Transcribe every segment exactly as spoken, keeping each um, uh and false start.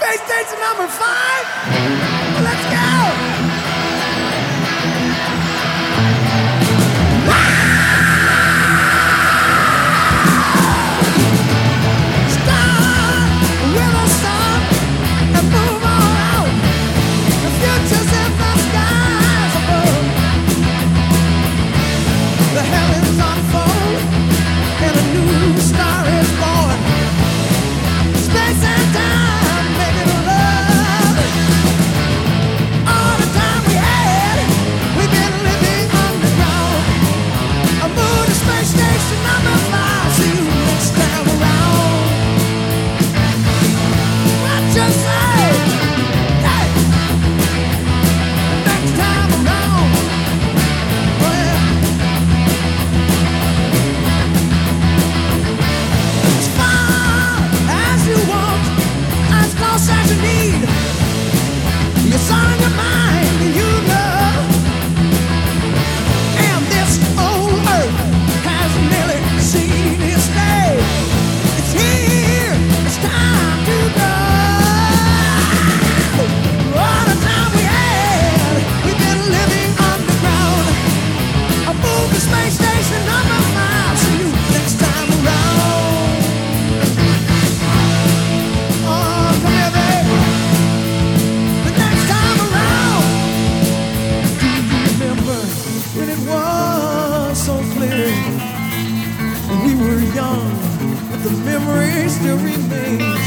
space station number five. Let's go. The memory still remains.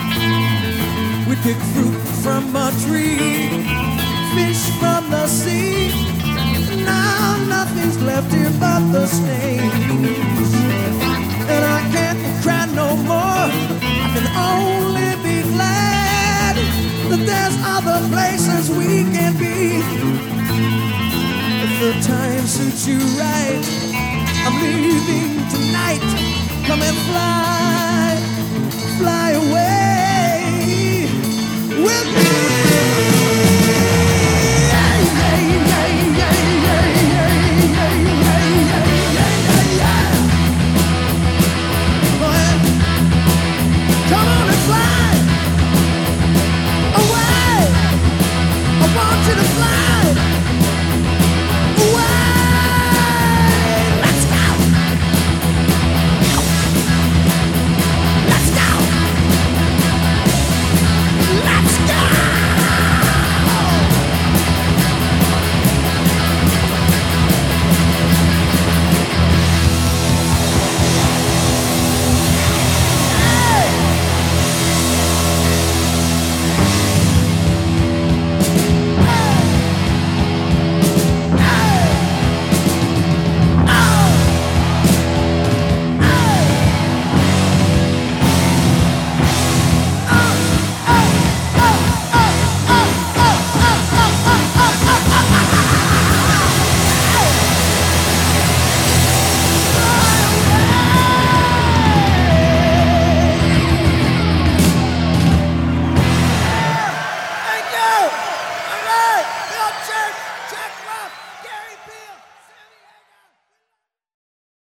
We pick fruit from a tree, fish from the sea. Now nothing's left here but the stains. And I can't cry no more. I can only be glad that there's other places we can be. If the time suits you right, I'm leaving tonight. Come and fly.